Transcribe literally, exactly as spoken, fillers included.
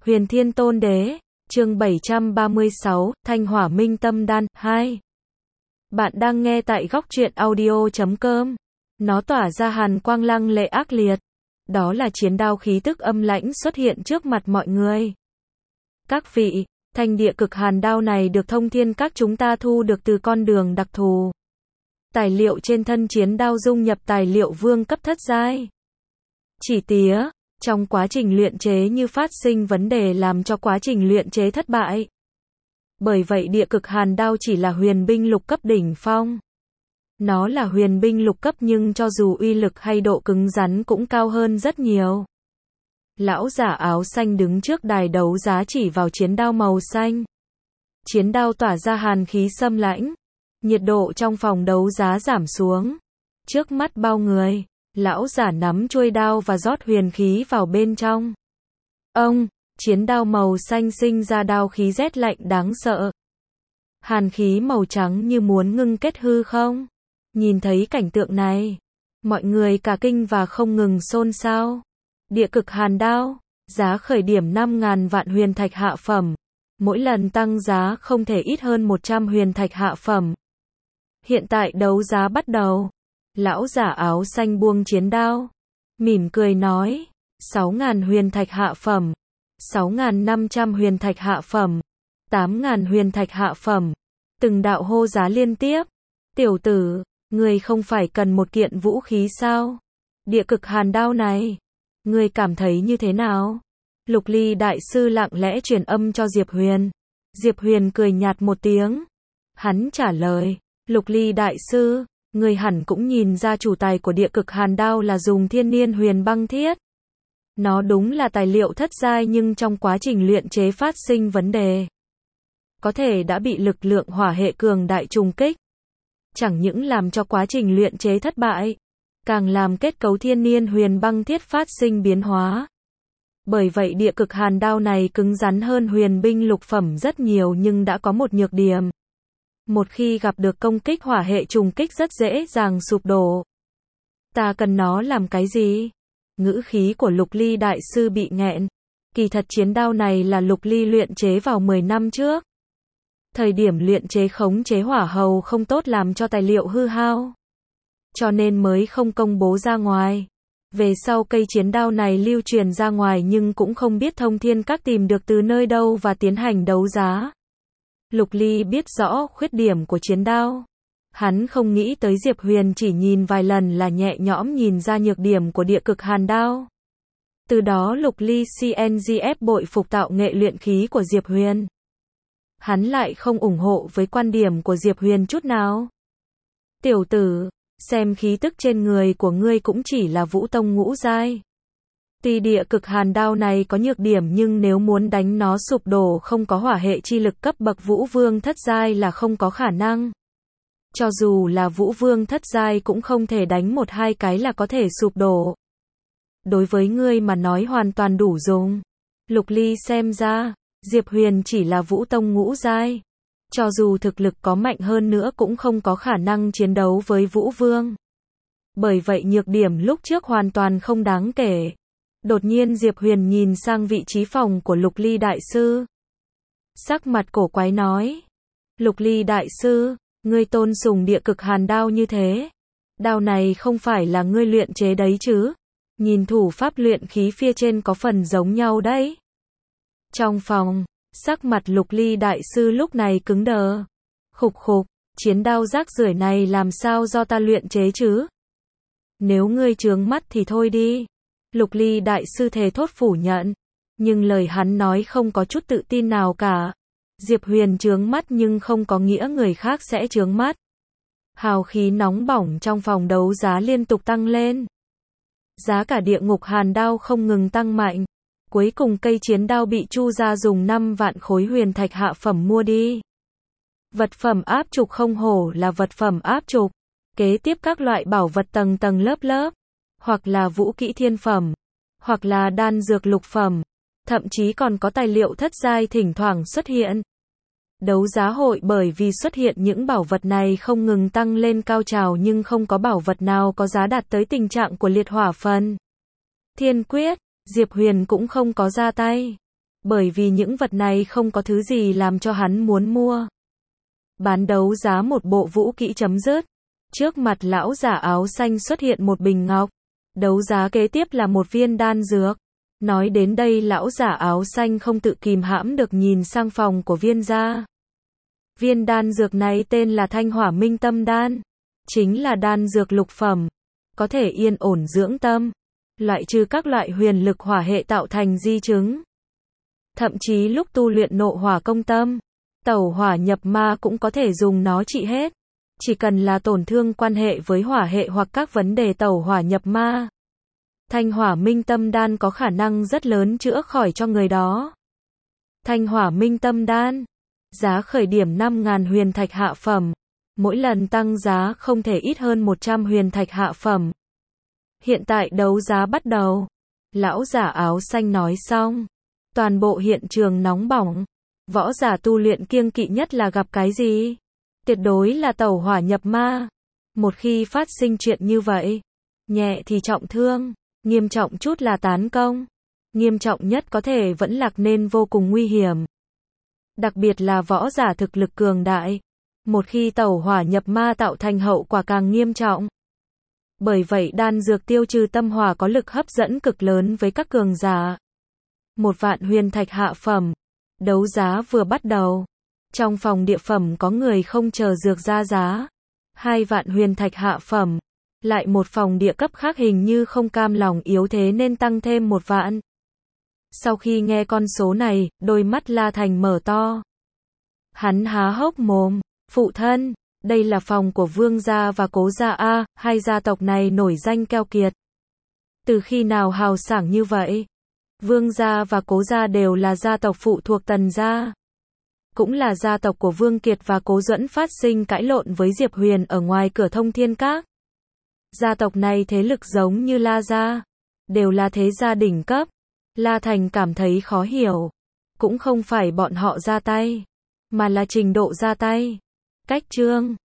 Huyền Thiên Tôn Đế, chương bảy trăm ba mươi sáu, Thanh Hỏa Minh Tâm Đan, hai. Bạn đang nghe tại góc truyện audio chấm com. Nó tỏa ra hàn quang lăng lệ ác liệt. Đó là chiến đao khí tức âm lãnh xuất hiện trước mặt mọi người. Các vị, thanh địa cực hàn đao này được thông thiên các chúng ta thu được từ con đường đặc thù. Tài liệu trên thân chiến đao dung nhập tài liệu vương cấp thất giai. Chỉ tía, trong quá trình luyện chế như phát sinh vấn đề làm cho quá trình luyện chế thất bại. Bởi vậy địa cực hàn đao chỉ là huyền binh lục cấp đỉnh phong. Nó là huyền binh lục cấp nhưng cho dù uy lực hay độ cứng rắn cũng cao hơn rất nhiều. Lão giả áo xanh đứng trước đài đấu giá chỉ vào chiến đao màu xanh. Chiến đao tỏa ra hàn khí xâm lãnh. Nhiệt độ trong phòng đấu giá giảm xuống. Trước mắt bao người, lão giả nắm chuôi đao và rót huyền khí vào bên trong. Ông, chiến đao màu xanh sinh ra đao khí rét lạnh đáng sợ. Hàn khí màu trắng như muốn ngưng kết hư không. Nhìn thấy cảnh tượng này, mọi người cả kinh và không ngừng xôn xao. Địa cực hàn đao, giá khởi điểm năm ngàn vạn huyền thạch hạ phẩm. Mỗi lần tăng giá không thể ít hơn một trăm huyền thạch hạ phẩm. Hiện tại đấu giá bắt đầu. Lão giả áo xanh buông chiến đao. Mỉm cười nói, sáu ngàn huyền thạch hạ phẩm. sáu nghìn năm trăm huyền thạch hạ phẩm. tám ngàn huyền thạch hạ phẩm. Từng đạo hô giá liên tiếp. Tiểu tử, ngươi không phải cần một kiện vũ khí sao? Địa cực hàn đao này, ngươi cảm thấy như thế nào? Lục Ly đại sư lặng lẽ truyền âm cho Diệp Huyền. Diệp Huyền cười nhạt một tiếng. Hắn trả lời, Lục Ly đại sư, ngươi hẳn cũng nhìn ra chủ tài của địa cực hàn đao là dùng thiên niên huyền băng thiết. Nó đúng là tài liệu thất giai nhưng trong quá trình luyện chế phát sinh vấn đề. Có thể đã bị lực lượng hỏa hệ cường đại trùng kích. Chẳng những làm cho quá trình luyện chế thất bại, càng làm kết cấu thiên niên huyền băng thiết phát sinh biến hóa. Bởi vậy địa cực hàn đao này cứng rắn hơn huyền binh lục phẩm rất nhiều nhưng đã có một nhược điểm. Một khi gặp được công kích hỏa hệ trùng kích rất dễ dàng sụp đổ. Ta cần nó làm cái gì? Ngữ khí của Lục Ly đại sư bị nghẹn. Kỳ thật chiến đao này là Lục Ly luyện chế vào mười năm trước. Thời điểm luyện chế khống chế hỏa hầu không tốt làm cho tài liệu hư hao. Cho nên mới không công bố ra ngoài. Về sau cây chiến đao này lưu truyền ra ngoài nhưng cũng không biết thông thiên các tìm được từ nơi đâu và tiến hành đấu giá. Lục Ly biết rõ khuyết điểm của chiến đao. Hắn không nghĩ tới Diệp Huyền chỉ nhìn vài lần là nhẹ nhõm nhìn ra nhược điểm của địa cực hàn đao. Từ đó Lục Ly cê en giê ép bội phục tạo nghệ luyện khí của Diệp Huyền. Hắn lại không ủng hộ với quan điểm của Diệp Huyền chút nào. Tiểu tử, xem khí tức trên người của ngươi cũng chỉ là vũ tông ngũ giai. Tuy địa cực hàn đao này có nhược điểm nhưng nếu muốn đánh nó sụp đổ không có hỏa hệ chi lực cấp bậc vũ vương thất giai là không có khả năng. Cho dù là vũ vương thất giai cũng không thể đánh một hai cái là có thể sụp đổ. Đối với ngươi mà nói hoàn toàn đủ dùng. Lục Ly xem ra, Diệp Huyền chỉ là vũ tông ngũ giai. Cho dù thực lực có mạnh hơn nữa cũng không có khả năng chiến đấu với vũ vương. Bởi vậy nhược điểm lúc trước hoàn toàn không đáng kể. Đột nhiên Diệp Huyền nhìn sang vị trí phòng của Lục Ly đại sư. Sắc mặt cổ quái nói. Lục Ly đại sư, ngươi tôn sùng địa cực hàn đao như thế. Đao này không phải là ngươi luyện chế đấy chứ. Nhìn thủ pháp luyện khí phía trên có phần giống nhau đấy. Trong phòng, sắc mặt Lục Ly đại sư lúc này cứng đờ. Khục khục, chiến đao rác rưởi này làm sao do ta luyện chế chứ? Nếu ngươi trướng mắt thì thôi đi. Lục Ly đại sư thề thốt phủ nhận. Nhưng lời hắn nói không có chút tự tin nào cả. Diệp Huyền trướng mắt nhưng không có nghĩa người khác sẽ trướng mắt. Hào khí nóng bỏng trong phòng đấu giá liên tục tăng lên. Giá cả địa ngục hàn đao không ngừng tăng mạnh. Cuối cùng cây chiến đao bị Chu gia dùng năm vạn khối huyền thạch hạ phẩm mua đi. Vật phẩm áp trục không hổ là vật phẩm áp trục. Kế tiếp các loại bảo vật tầng tầng lớp lớp. Hoặc là vũ kỹ thiên phẩm. Hoặc là đan dược lục phẩm. Thậm chí còn có tài liệu thất giai thỉnh thoảng xuất hiện. Đấu giá hội bởi vì xuất hiện những bảo vật này không ngừng tăng lên cao trào nhưng không có bảo vật nào có giá đạt tới tình trạng của liệt hỏa phần. Thiên quyết, Diệp Huyền cũng không có ra tay. Bởi vì những vật này không có thứ gì làm cho hắn muốn mua. Bán đấu giá một bộ vũ kỹ chấm dứt. Trước mặt lão giả áo xanh xuất hiện một bình ngọc. Đấu giá kế tiếp là một viên đan dược. Nói đến đây lão giả áo xanh không tự kìm hãm được nhìn sang phòng của viên gia. Viên đan dược này tên là Thanh Hỏa Minh Tâm Đan. Chính là đan dược lục phẩm. Có thể yên ổn dưỡng tâm. Loại trừ các loại huyền lực hỏa hệ tạo thành di chứng. Thậm chí lúc tu luyện nộ hỏa công tâm, tẩu hỏa nhập ma cũng có thể dùng nó trị hết. Chỉ cần là tổn thương quan hệ với hỏa hệ hoặc các vấn đề tẩu hỏa nhập ma. Thanh Hỏa Minh Tâm Đan có khả năng rất lớn chữa khỏi cho người đó. Thanh Hỏa Minh Tâm Đan. Giá khởi điểm năm nghìn huyền thạch hạ phẩm. Mỗi lần tăng giá không thể ít hơn một trăm huyền thạch hạ phẩm. Hiện tại đấu giá bắt đầu. Lão giả áo xanh nói xong. Toàn bộ hiện trường nóng bỏng. Võ giả tu luyện kiêng kỵ nhất là gặp cái gì? Tuyệt đối là tẩu hỏa nhập ma. Một khi phát sinh chuyện như vậy, nhẹ thì trọng thương, nghiêm trọng chút là tán công. Nghiêm trọng nhất có thể vẫn lạc nên vô cùng nguy hiểm. Đặc biệt là võ giả thực lực cường đại. Một khi tẩu hỏa nhập ma tạo thành hậu quả càng nghiêm trọng. Bởi vậy đan dược tiêu trừ tâm hỏa có lực hấp dẫn cực lớn với các cường giả. Một vạn huyền thạch hạ phẩm. Đấu giá vừa bắt đầu. Trong phòng địa phẩm có người không chờ dược ra giá. Hai vạn huyền thạch hạ phẩm. Lại một phòng địa cấp khác hình như không cam lòng yếu thế nên tăng thêm một vạn. Sau khi nghe con số này, đôi mắt La Thành mở to. Hắn há hốc mồm. Phụ thân, đây là phòng của Vương gia và Cố gia a, hai gia tộc này nổi danh keo kiệt. Từ khi nào hào sảng như vậy? Vương gia và Cố gia đều là gia tộc phụ thuộc Tần gia. Cũng là gia tộc của Vương Kiệt và Cố Duẫn phát sinh cãi lộn với Diệp Huyền ở ngoài cửa Thông Thiên Các. Gia tộc này thế lực giống như La gia, đều là thế gia đỉnh cấp. La Thành cảm thấy khó hiểu. Cũng không phải bọn họ ra tay, mà là trình độ ra tay. Cách trương,